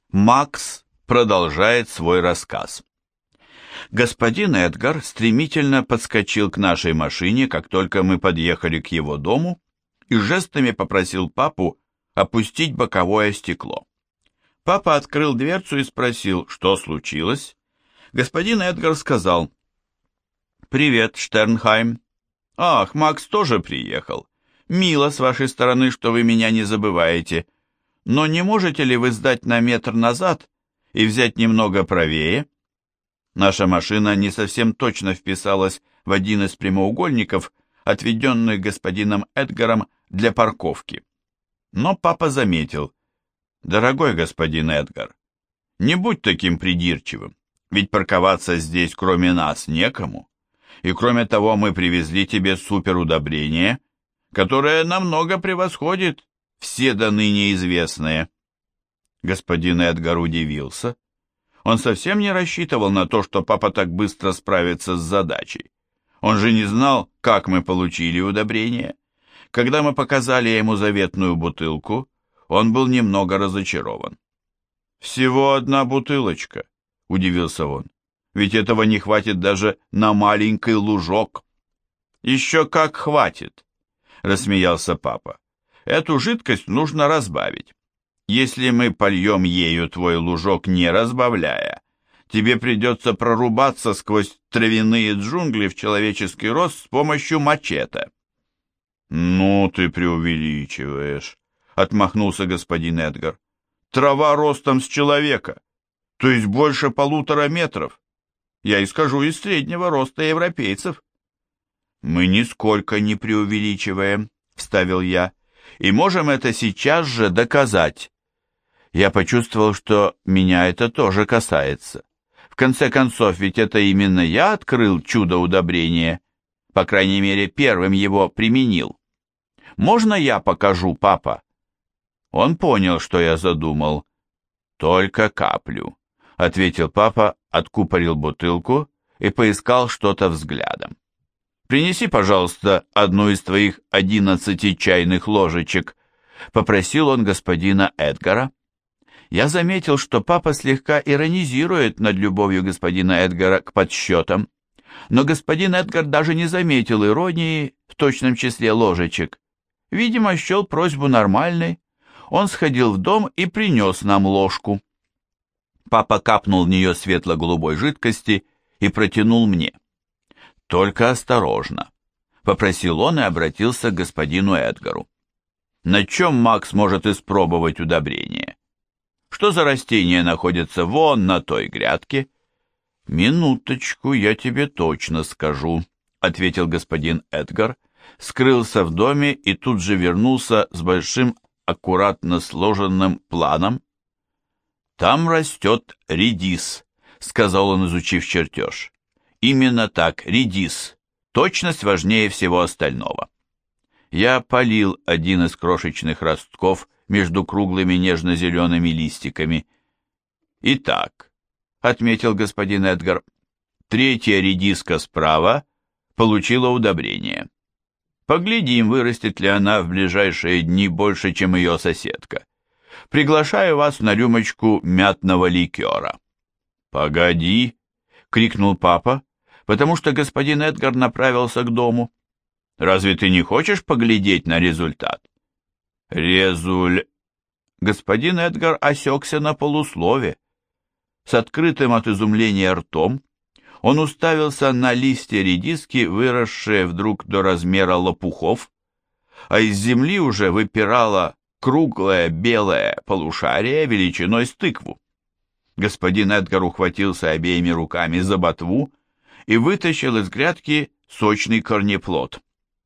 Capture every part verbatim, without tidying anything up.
Макс продолжает свой рассказ. Господин Эдгар стремительно подскочил к нашей машине, как только мы подъехали к его дому, и жестами попросил папу опустить боковое стекло. Папа открыл дверцу и спросил, что случилось. Господин Эдгар сказал: «Привет, Штернхайм. Ах, Макс тоже приехал. Мило с вашей стороны, что вы меня не забываете. Но не можете ли вы сдать на метр назад и взять немного правее?» Наша машина не совсем точно вписалась в один из прямоугольников, отведенных господином Эдгаром для парковки. Но папа заметил: «Дорогой господин Эдгар, не будь таким придирчивым, ведь парковаться здесь кроме нас некому. И кроме того, мы привезли тебе суперудобрение, которое намного превосходит все до ныне известные». Господин Эдгар удивился. Он совсем не рассчитывал на то, что папа так быстро справится с задачей. Он же не знал, как мы получили удобрение. Когда мы показали ему заветную бутылку, он был немного разочарован. «Всего одна бутылочка», — удивился он. «Ведь этого не хватит даже на маленький лужок». «Еще как хватит», — рассмеялся папа. «Эту жидкость нужно разбавить. Если мы польем ею твой лужок, не разбавляя, тебе придется прорубаться сквозь травяные джунгли в человеческий рост с помощью мачете». «Ну, ты преувеличиваешь», — отмахнулся господин Эдгар. «Трава ростом с человека, то есть больше полутора метров. Я исхожу из среднего роста европейцев». «Мы нисколько не преувеличиваем», — вставил я, — «и можем это сейчас же доказать». Я почувствовал, что меня это тоже касается. В конце концов, ведь это именно я открыл чудо-удобрение, по крайней мере, первым его применил. «Можно я покажу, папа?» Он понял, что я задумал. «Только каплю», — ответил папа, откупорил бутылку и поискал что-то взглядом. «Принеси, пожалуйста, одну из твоих одиннадцати чайных ложечек», — попросил он господина Эдгара. Я заметил, что папа слегка иронизирует над любовью господина Эдгара к подсчетам, но господин Эдгар даже не заметил иронии в точном числе ложечек. Видимо, счел просьбу нормальной. Он сходил в дом и принес нам ложку. Папа капнул в нее светло-голубой жидкости и протянул мне. «Только осторожно», — попросил он и обратился к господину Эдгару. «На чем Макс может испробовать удобрение? Что за растения находятся вон на той грядке?» «Минуточку, я тебе точно скажу», — ответил господин Эдгар, скрылся в доме и тут же вернулся с большим аккуратно сложенным планом. «Там растет редис», — сказал он, изучив чертеж. «Именно так, редис. Точность важнее всего остального». Я полил один из крошечных ростков между круглыми нежно-зелеными листиками. «Итак», — отметил господин Эдгар, — «третья редиска справа получила удобрение. Поглядим, вырастет ли она в ближайшие дни больше, чем ее соседка. Приглашаю вас на рюмочку мятного ликера». «Погоди», — крикнул папа, потому что господин Эдгар направился к дому. «Разве ты не хочешь поглядеть на результат?» «Резуль...» Господин Эдгар осекся на полуслове. С открытым от изумления ртом он уставился на листья редиски, выросшие вдруг до размера лопухов, а из земли уже выпирало круглое белое полушарие величиной с тыкву. Господин Эдгар ухватился обеими руками за ботву и вытащил из грядки сочный корнеплод.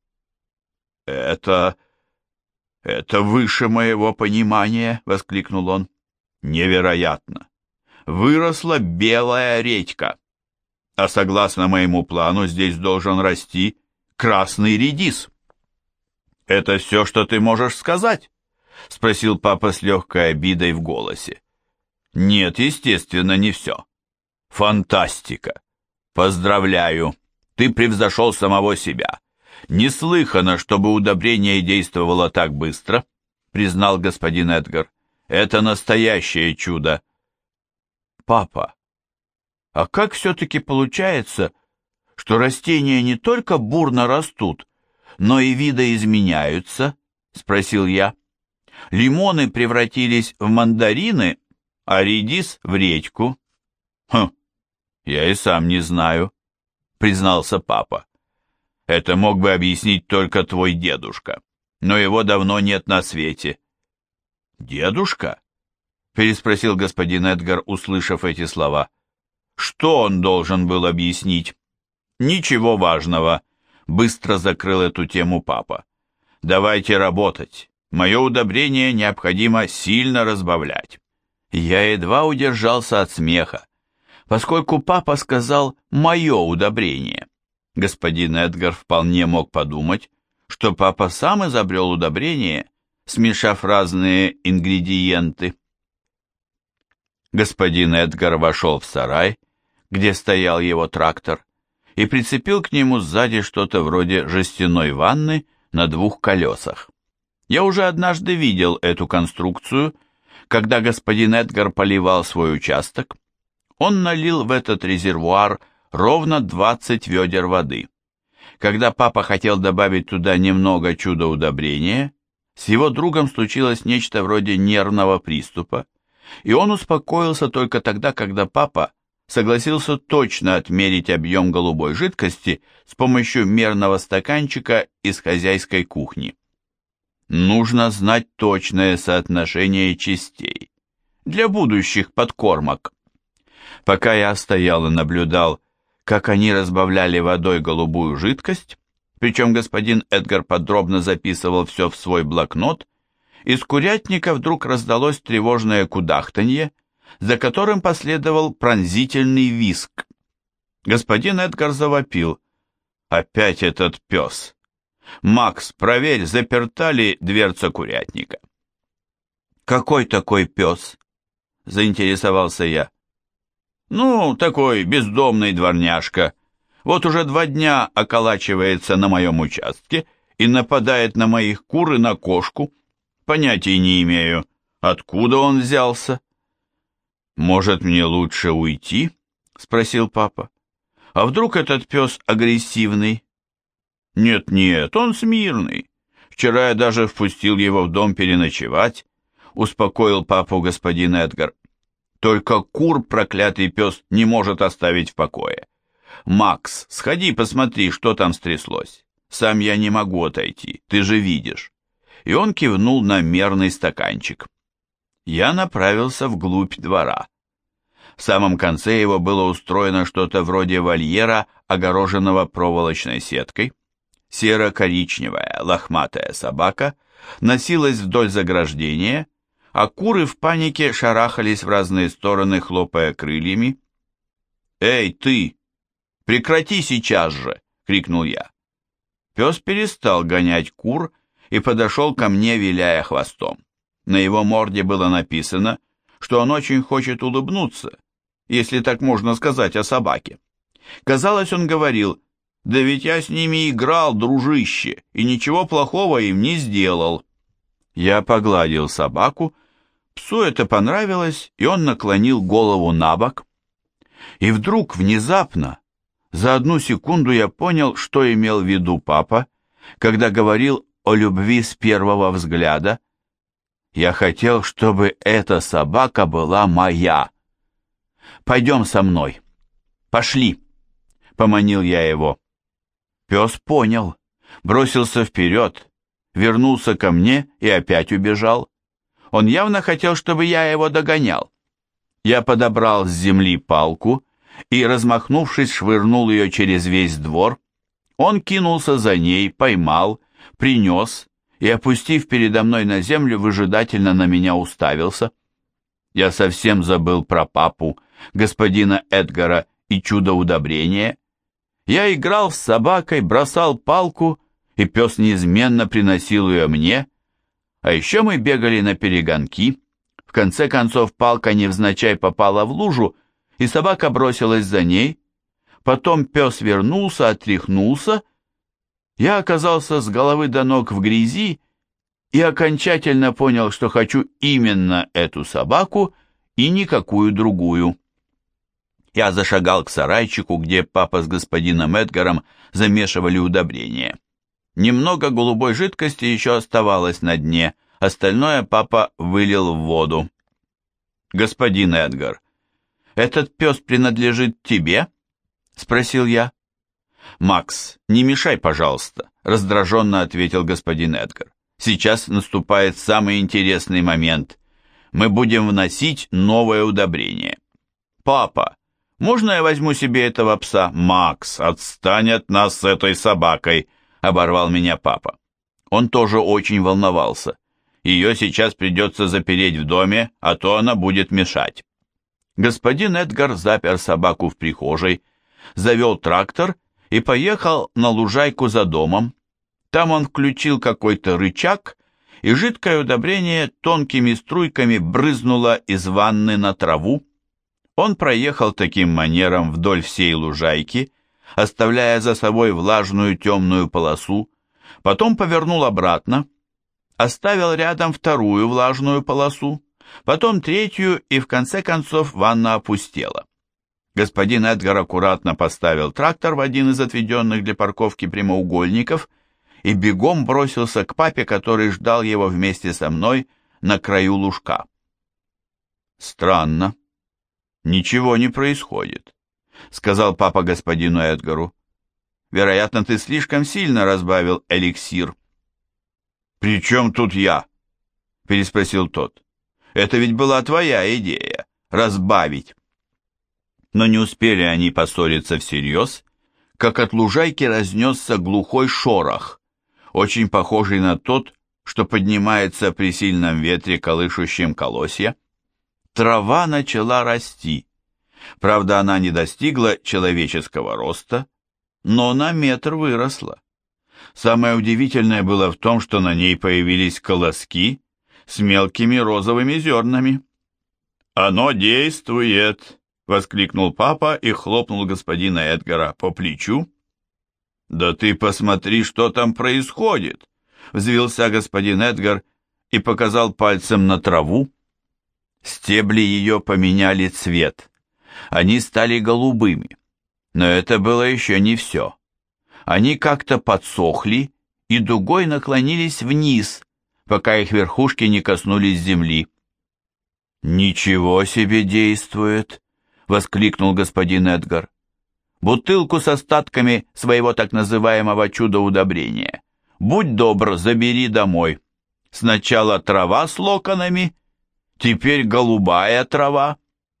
«Это... это выше моего понимания!» — воскликнул он. «Невероятно! Выросла белая редька, а согласно моему плану здесь должен расти красный редис». «Это все, что ты можешь сказать?» — спросил папа с легкой обидой в голосе. «Нет, естественно, не все. Фантастика! Поздравляю! Ты превзошел самого себя. Неслыханно, чтобы удобрение действовало так быстро», — признал господин Эдгар. «Это настоящее чудо. «Папа, а как все-таки получается, что растения не только бурно растут, но и видоизменяются?» — спросил я. «Лимоны превратились в мандарины, а редис в редьку». «Хм, я и сам не знаю», — признался папа. «Это мог бы объяснить только твой дедушка, но его давно нет на свете». «Дедушка?» — переспросил господин Эдгар, услышав эти слова. «Что он должен был объяснить?» «Ничего важного», — быстро закрыл эту тему папа. «Давайте работать. Мое удобрение необходимо сильно разбавлять». Я едва удержался от смеха, поскольку папа сказал «мое удобрение». Господин Эдгар вполне мог подумать, что папа сам изобрел удобрение, смешав разные ингредиенты. Господин Эдгар вошел в сарай, где стоял его трактор, и прицепил к нему сзади что-то вроде жестяной ванны на двух колесах. Я уже однажды видел эту конструкцию, когда господин Эдгар поливал свой участок. Он налил в этот резервуар ровно двадцать ведер воды. Когда папа хотел добавить туда немного чудо-удобрения, с его другом случилось нечто вроде нервного приступа, и он успокоился только тогда, когда папа согласился точно отмерить объем голубой жидкости с помощью мерного стаканчика из хозяйской кухни. Нужно знать точное соотношение частей для будущих подкормок. Пока я стоял и наблюдал, как они разбавляли водой голубую жидкость, причем господин Эдгар подробно записывал все в свой блокнот, из курятника вдруг раздалось тревожное кудахтанье, за которым последовал пронзительный визг. Господин Эдгар завопил. «Опять этот пес! Макс, проверь, заперта ли дверца курятника?» «Какой такой пес?» — заинтересовался я. «Ну, такой бездомный дворняжка. Вот уже два дня околачивается на моем участке и нападает на моих кур и на кошку. Понятия не имею, откуда он взялся». «Может, мне лучше уйти?» — спросил папа. «А вдруг этот пес агрессивный?» «Нет-нет, он смирный. Вчера я даже впустил его в дом переночевать», — успокоил папу господин Эдгар. «Только кур проклятый пес не может оставить в покое. Макс, сходи посмотри, что там стряслось. Сам я не могу отойти, ты же видишь». И он кивнул на мерный стаканчик. Я направился вглубь двора. В самом конце его было устроено что-то вроде вольера, огороженного проволочной сеткой. Серо-коричневая лохматая собака носилась вдоль заграждения, а куры в панике шарахались в разные стороны, хлопая крыльями. «Эй, ты! Прекрати сейчас же!» — крикнул я. Пес перестал гонять кур и подошел ко мне, виляя хвостом. На его морде было написано, что он очень хочет улыбнуться, если так можно сказать о собаке. Казалось, он говорил: «Да ведь я с ними играл, дружище, и ничего плохого им не сделал». Я погладил собаку, псу это понравилось, и он наклонил голову на бок. И вдруг, внезапно, за одну секунду я понял, что имел в виду папа, когда говорил о любви с первого взгляда. Я хотел, чтобы эта собака была моя. «Пойдем со мной. Пошли», — поманил я его. Пес понял, бросился вперед, вернулся ко мне и опять убежал. Он явно хотел, чтобы я его догонял. Я подобрал с земли палку и, размахнувшись, швырнул ее через весь двор. Он кинулся за ней, поймал, принес и, опустив передо мной на землю, выжидательно на меня уставился. Я совсем забыл про папу, господина Эдгара и чудо-удобрение. Я играл с собакой, бросал палку, и пес неизменно приносил ее мне. А еще мы бегали на перегонки. В конце концов палка невзначай попала в лужу, и собака бросилась за ней. Потом пес вернулся, отряхнулся. Я оказался с головы до ног в грязи и окончательно понял, что хочу именно эту собаку и никакую другую. Я зашагал к сарайчику, где папа с господином Эдгаром замешивали удобрения. Немного голубой жидкости еще оставалось на дне, остальное папа вылил в воду. «Господин Эдгар, этот пес принадлежит тебе?» — спросил я. «Макс, не мешай, пожалуйста», — раздраженно ответил господин Эдгар. «Сейчас наступает самый интересный момент. Мы будем вносить новое удобрение». «Папа, можно я возьму себе этого пса?» «Макс, отстань от нас с этой собакой», — оборвал меня папа. Он тоже очень волновался. Ее сейчас придется запереть в доме, а то она будет мешать. Господин Эдгар запер собаку в прихожей, завел трактор и поехал на лужайку за домом. Там он включил какой-то рычаг, и жидкое удобрение тонкими струйками брызнуло из ванны на траву. Он проехал таким манером вдоль всей лужайки, оставляя за собой влажную темную полосу, потом повернул обратно, оставил рядом вторую влажную полосу, потом третью, и в конце концов ванна опустела. Господин Эдгар аккуратно поставил трактор в один из отведенных для парковки прямоугольников и бегом бросился к папе, который ждал его вместе со мной на краю лужка. «Странно. Ничего не происходит», — сказал папа господину Эдгару. «Вероятно, ты слишком сильно разбавил эликсир». «При чем тут я?» — переспросил тот. «Это ведь была твоя идея — разбавить». Но не успели они поссориться всерьез, как от лужайки разнесся глухой шорох, очень похожий на тот, что поднимается при сильном ветре, колышущем колосья. Трава начала расти. Правда, она не достигла человеческого роста, но на метр выросла. Самое удивительное было в том, что на ней появились колоски с мелкими розовыми зернами. «Оно действует!» — воскликнул папа и хлопнул господина Эдгара по плечу. «Да ты посмотри, что там происходит!» — взвился господин Эдгар и показал пальцем на траву. Стебли ее поменяли цвет. Они стали голубыми. Но это было еще не все. Они как-то подсохли и дугой наклонились вниз, пока их верхушки не коснулись земли. «Ничего себе действует!» — воскликнул господин Эдгар. «Бутылку с остатками своего так называемого чудо-удобрения. Будь добр, забери домой. Сначала трава с локонами, теперь голубая трава».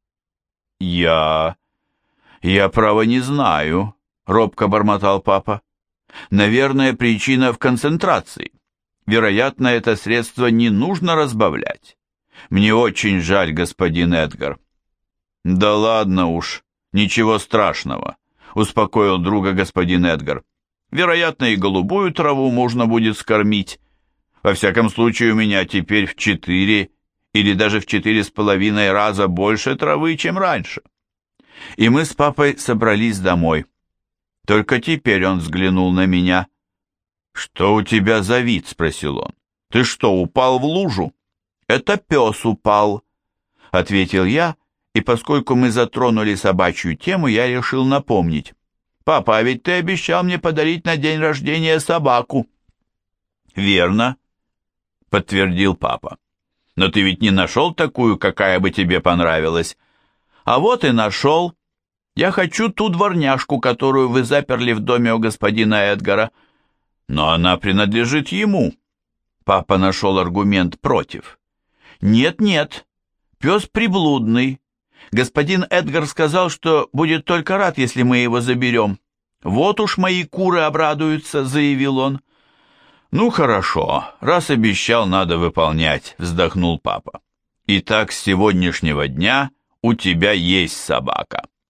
«Я... я, право, не знаю», — робко бормотал папа. «Наверное, причина в концентрации. Вероятно, это средство не нужно разбавлять. Мне очень жаль, господин Эдгар». «Да ладно уж, ничего страшного», — успокоил друга господин Эдгар. «Вероятно, и голубую траву можно будет скормить. Во всяком случае, у меня теперь в четыре или даже в четыре с половиной раза больше травы, чем раньше». И мы с папой собрались домой. Только теперь он взглянул на меня. «Что у тебя за вид?» — спросил он. «Ты что, упал в лужу?» «Это пес упал», — ответил я, и поскольку мы затронули собачью тему, я решил напомнить. «Папа, а ведь ты обещал мне подарить на день рождения собаку». «Верно», — подтвердил папа. «Но ты ведь не нашел такую, какая бы тебе понравилась?» «А вот и нашел. Я хочу ту дворняжку, которую вы заперли в доме у господина Эдгара». «Но она принадлежит ему». Папа нашел аргумент против. «Нет-нет, пес приблудный. Господин Эдгар сказал, что будет только рад, если мы его заберем. Вот уж мои куры обрадуются», — заявил он. «Ну хорошо, раз обещал, надо выполнять», — вздохнул папа. «Итак, с сегодняшнего дня у тебя есть собака».